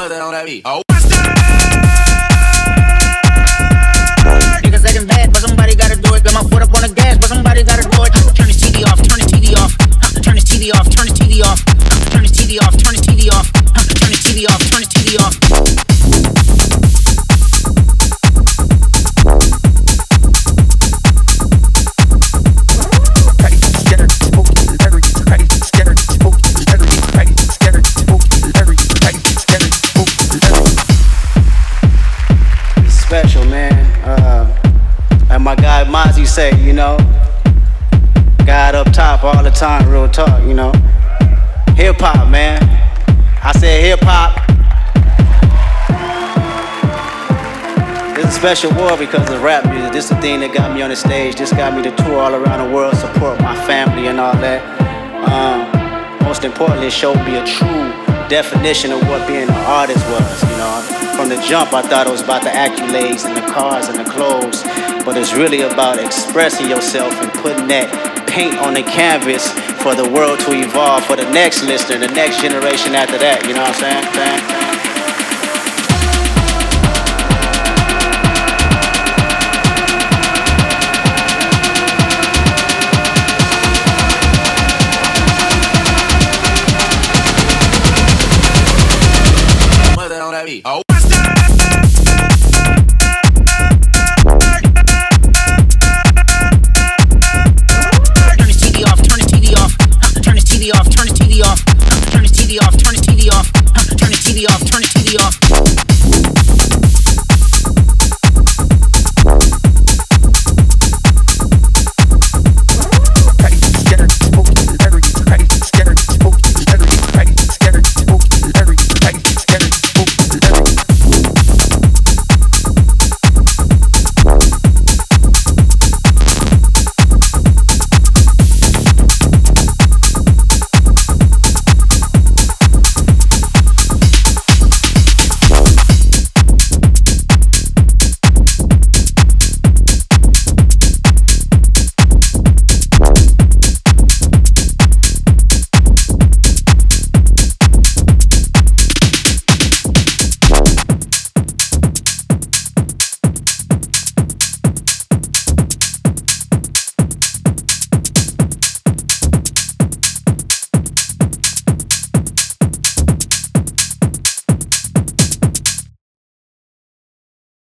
that on that beat. Oh. Niggas acting bad, but somebody gotta do it. Got my foot up on the gas, but somebody gotta do it. Turn this TV off, turn this TV off. Turn this TV off, turn this TV off. Turn this TV off, turn this TV off. Turn this TV off, turn this TV off. Special, man. Like my guy Mozzie say, you know, God up top all the time, real talk, you know. Hip hop, man. I said hip hop. This is a special war because of rap music. This is the thing that got me on the stage. This got me to tour all around the world, support my family and all that. Most importantly, it showed me a true definition of what being an artist was, you know. From the jump, I thought it was about the accolades and the cars and the clothes, but it's really about expressing yourself and putting that paint on the canvas for the world to evolve, for the next listener, the next generation after that, you know what I'm saying?